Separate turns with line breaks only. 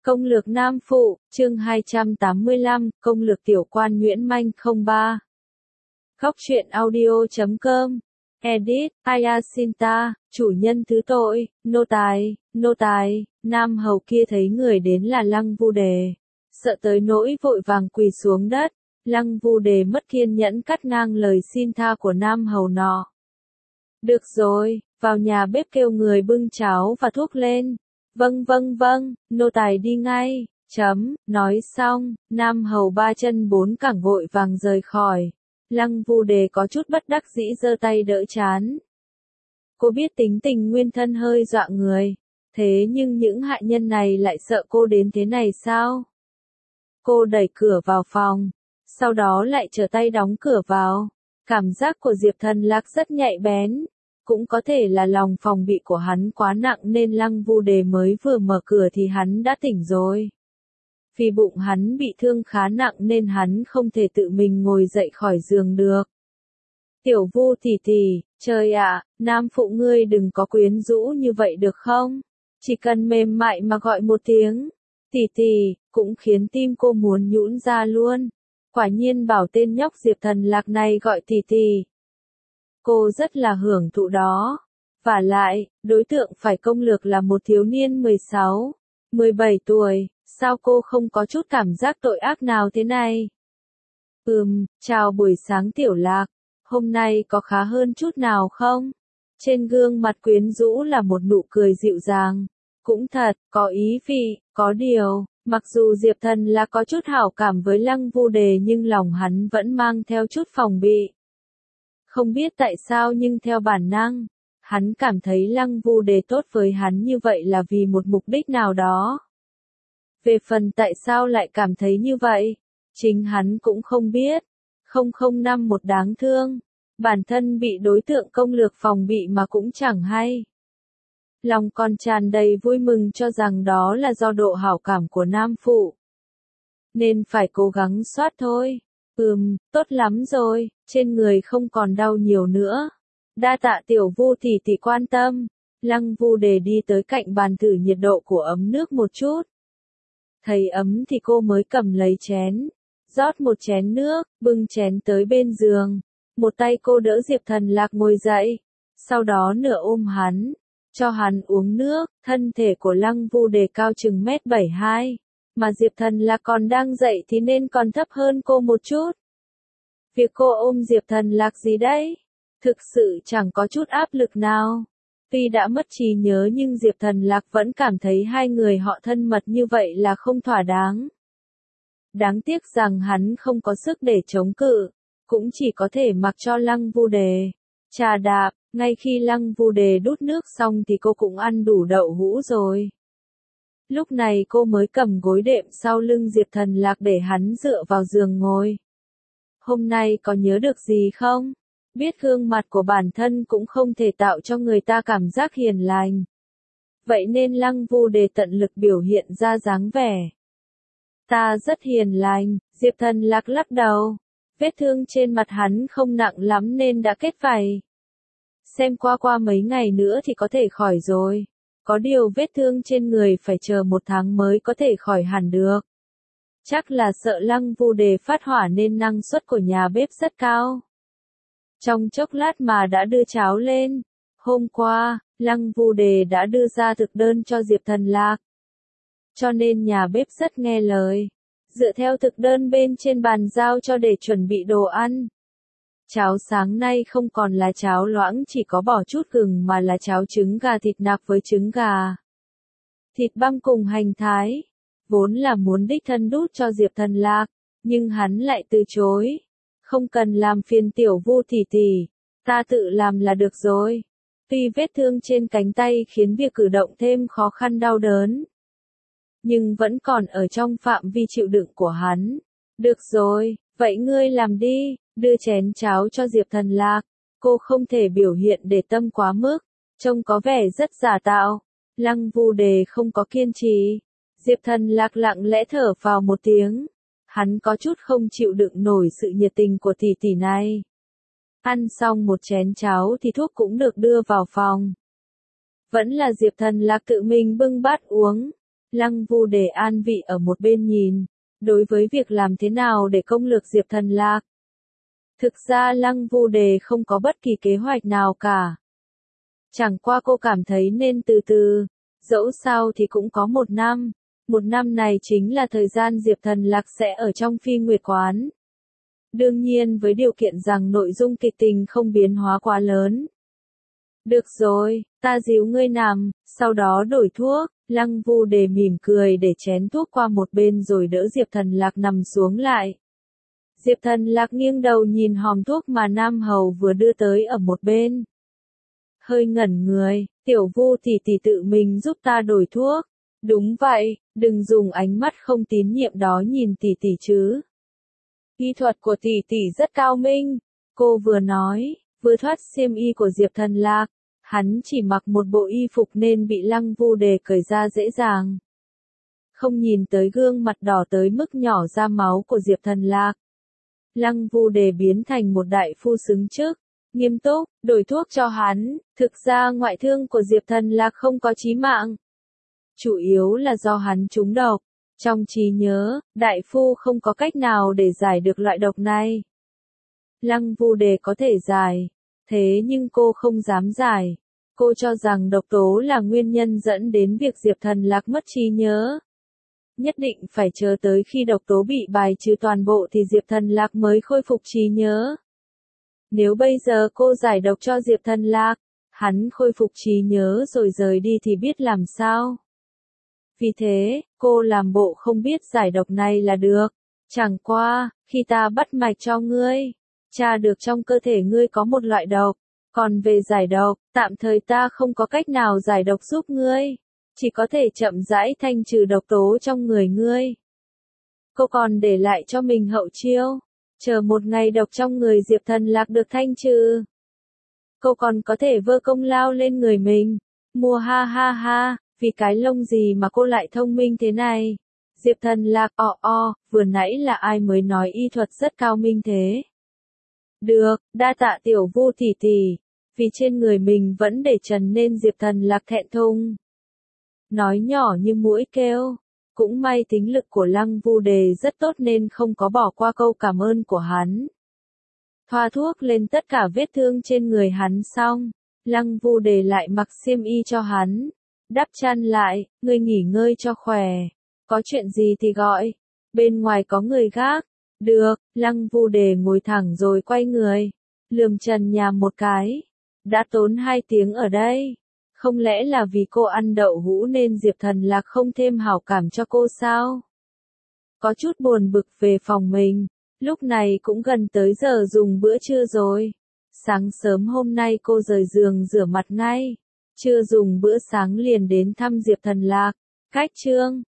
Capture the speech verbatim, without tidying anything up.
Công lược Nam Phụ, chương hai trăm tám mươi lăm, công lược tiểu quan Nguyễn Manh không ba. Góc truyện audio chấm com. Edit, Ayasinta, chủ nhân thứ tội, nô tài, nô tài, Nam Hầu kia thấy người đến là Lăng Vu Đề. Sợ tới nỗi vội vàng quỳ xuống đất, Lăng Vu Đề mất kiên nhẫn cắt ngang lời xin tha của Nam Hầu nọ. Được rồi, vào nhà bếp kêu người bưng cháo và thuốc lên. Vâng vâng vâng, nô tài đi ngay, chấm, nói xong, Nam Hầu ba chân bốn cẳng vội vàng rời khỏi. Lăng Vu Đề có chút bất đắc dĩ giơ tay đỡ chán. Cô biết tính tình nguyên thân hơi dọa người, thế nhưng những hạ nhân này lại sợ cô đến thế này sao? Cô đẩy cửa vào phòng, sau đó lại trở tay đóng cửa vào. Cảm giác của Diệp Thần Lạc rất nhạy bén. Cũng có thể là lòng phòng bị của hắn quá nặng nên Lăng Vu Đề mới vừa mở cửa thì hắn đã tỉnh rồi. Vì bụng hắn bị thương khá nặng nên hắn không thể tự mình ngồi dậy khỏi giường được. Tiểu Vu tỷ tỷ, trời ạ, Nam Phụ ngươi đừng có quyến rũ như vậy được không? Chỉ cần mềm mại mà gọi một tiếng, tỷ tỷ, cũng khiến tim cô muốn nhũn ra luôn. Quả nhiên bảo tên nhóc Diệp Thần Lạc này gọi tỷ tỷ. Cô rất là hưởng thụ đó. Vả lại, đối tượng phải công lược là một thiếu niên mười sáu, mười bảy tuổi, sao cô không có chút cảm giác tội ác nào thế này? Ừm, chào buổi sáng Tiểu Lạc, hôm nay có khá hơn chút nào không? Trên gương mặt quyến rũ là một nụ cười dịu dàng. Cũng thật, có ý vị, có điều, mặc dù Diệp Thần là có chút hảo cảm với Lăng Vu Đề nhưng lòng hắn vẫn mang theo chút phòng bị. Không biết tại sao nhưng theo bản năng, hắn cảm thấy Lăng Vu Đề tốt với hắn như vậy là vì một mục đích nào đó. Về phần tại sao lại cảm thấy như vậy, chính hắn cũng không biết. không không năm một đáng thương, bản thân bị đối tượng công lược phòng bị mà cũng chẳng hay. Lòng còn tràn đầy vui mừng cho rằng đó là do độ hảo cảm của Nam Phụ. Nên phải cố gắng soát thôi. Ừm, tốt lắm rồi, trên người không còn đau nhiều nữa. Đa tạ Tiểu Vu tỷ tỷ quan tâm. Lăng Vu Đề đi tới cạnh bàn thử nhiệt độ của ấm nước một chút. Thấy ấm thì cô mới cầm lấy chén, rót một chén nước, bưng chén tới bên giường. Một tay cô đỡ Diệp Thần Lạc ngồi dậy, sau đó nửa ôm hắn, cho hắn uống nước. Thân thể của Lăng Vu Đề cao chừng mét bảy hai. Mà Diệp Thần Lạc còn đang dậy thì nên còn thấp hơn cô một chút. Việc cô ôm Diệp Thần Lạc gì đấy? Thực sự chẳng có chút áp lực nào. Tuy đã mất trí nhớ nhưng Diệp Thần Lạc vẫn cảm thấy hai người họ thân mật như vậy là không thỏa đáng. Đáng tiếc rằng hắn không có sức để chống cự, cũng chỉ có thể mặc cho Lăng Vu Đề trà đạp. Ngay khi Lăng Vu Đề đút nước xong thì cô cũng ăn đủ đậu hũ rồi. Lúc này cô mới cầm gối đệm sau lưng Diệp Thần Lạc để hắn dựa vào giường ngồi. Hôm nay có nhớ được gì không? Biết gương mặt của bản thân cũng không thể tạo cho người ta cảm giác hiền lành. Vậy nên Lăng Vu Đề tận lực biểu hiện ra dáng vẻ. Ta rất hiền lành, Diệp Thần Lạc lắc đầu. Vết thương trên mặt hắn không nặng lắm nên đã kết vảy. Xem qua qua mấy ngày nữa thì có thể khỏi rồi. Có điều vết thương trên người phải chờ một tháng mới có thể khỏi hẳn được. Chắc là sợ Lăng Vu Đề phát hỏa nên năng suất của nhà bếp rất cao. Trong chốc lát mà đã đưa cháo lên. Hôm qua, Lăng Vu Đề đã đưa ra thực đơn cho Diệp Thần Lạc. Cho nên nhà bếp rất nghe lời. Dựa theo thực đơn bên trên bàn giao cho để chuẩn bị đồ ăn. Cháo sáng nay không còn là cháo loãng chỉ có bỏ chút gừng mà là cháo trứng gà thịt nạc với trứng gà, thịt băm cùng hành thái. Vốn là muốn đích thân đút cho Diệp Thần Lạc, nhưng hắn lại từ chối. Không cần làm phiền Tiểu Vu tỷ tỷ, ta tự làm là được rồi. Tuy vết thương trên cánh tay khiến việc cử động thêm khó khăn đau đớn, nhưng vẫn còn ở trong phạm vi chịu đựng của hắn. Được rồi, vậy ngươi làm đi. Đưa chén cháo cho Diệp Thần Lạc. Cô không thể biểu hiện để tâm quá mức, trông có vẻ rất giả tạo. Lăng Vu Đề không có kiên trì. Diệp Thần Lạc lặng lẽ thở vào một tiếng. Hắn có chút không chịu đựng nổi sự nhiệt tình của tỷ tỷ này. Ăn xong một chén cháo thì thuốc cũng được đưa vào phòng. Vẫn là Diệp Thần Lạc tự mình bưng bát uống. Lăng Vu Đề an vị ở một bên nhìn, đối với việc làm thế nào để công lược Diệp Thần Lạc. Thực ra Lăng Vu Đề không có bất kỳ kế hoạch nào cả. Chẳng qua cô cảm thấy nên từ từ, dẫu sao thì cũng có một năm. Một năm này chính là thời gian Diệp Thần Lạc sẽ ở trong Phi Nguyệt Quán. Đương nhiên với điều kiện rằng nội dung kịch tình không biến hóa quá lớn. Được rồi, ta díu ngươi nằm, sau đó đổi thuốc. Lăng Vu Đề mỉm cười để chén thuốc qua một bên rồi đỡ Diệp Thần Lạc nằm xuống lại. Diệp Thần Lạc nghiêng đầu nhìn hòm thuốc mà Nam Hầu vừa đưa tới ở một bên. Hơi ngẩn người, tiểu Vu tỷ tỷ tự mình giúp ta đổi thuốc. Đúng vậy, đừng dùng ánh mắt không tín nhiệm đó nhìn tỷ tỷ chứ. Y thuật của tỷ tỷ rất cao minh, cô vừa nói, vừa thoát xiêm y của Diệp Thần Lạc. Hắn chỉ mặc một bộ y phục nên bị Lăng Vu Đề cởi ra dễ dàng. Không nhìn tới gương mặt đỏ tới mức nhỏ ra máu của Diệp Thần Lạc. Lăng Vu Đề biến thành một đại phu xứng chức, nghiêm túc, đổi thuốc cho hắn. Thực ra ngoại thương của Diệp Thần Lạc không có chí mạng. Chủ yếu là do hắn trúng độc. Trong trí nhớ, đại phu không có cách nào để giải được loại độc này. Lăng Vu Đề có thể giải. Thế nhưng cô không dám giải. Cô cho rằng độc tố là nguyên nhân dẫn đến việc Diệp Thần Lạc mất trí nhớ. Nhất định phải chờ tới khi độc tố bị bài trừ toàn bộ thì Diệp Thần Lạc mới khôi phục trí nhớ. Nếu bây giờ cô giải độc cho Diệp Thần Lạc, hắn khôi phục trí nhớ rồi rời đi thì biết làm sao. Vì thế, cô làm bộ không biết giải độc này là được. Chẳng qua, khi ta bắt mạch cho ngươi, tra được trong cơ thể ngươi có một loại độc. Còn về giải độc, tạm thời ta không có cách nào giải độc giúp ngươi. Chỉ có thể chậm rãi thanh trừ độc tố trong người ngươi. Cô còn để lại cho mình hậu chiêu. Chờ một ngày độc trong người Diệp Thần Lạc được thanh trừ. Cô còn có thể vơ công lao lên người mình. Mua ha ha ha, vì cái lông gì mà cô lại thông minh thế này. Diệp Thần Lạc o o, vừa nãy là ai mới nói y thuật rất cao minh thế. Được, đa tạ tiểu Vu tỷ tỷ. Vì trên người mình vẫn để trần nên Diệp Thần Lạc thẹn thùng. Nói nhỏ như mũi kêu. Cũng may tính lực của Lăng Vu Đề rất tốt nên không có bỏ qua câu cảm ơn của hắn. Thoa thuốc lên tất cả vết thương trên người hắn xong. Lăng Vu Đề lại mặc xiêm y cho hắn. Đắp chăn lại, ngươi nghỉ ngơi cho khỏe. Có chuyện gì thì gọi. Bên ngoài có người gác. Được, Lăng Vu Đề ngồi thẳng rồi quay người. Lườm trần nhà một cái. Đã tốn hai tiếng ở đây. Không lẽ là vì cô ăn đậu hũ nên Diệp Thần Lạc không thêm hảo cảm cho cô sao? Có chút buồn bực về phòng mình. Lúc này cũng gần tới giờ dùng bữa trưa rồi. Sáng sớm hôm nay cô rời giường rửa mặt ngay. Chưa dùng bữa sáng liền đến thăm Diệp Thần Lạc. Cách chương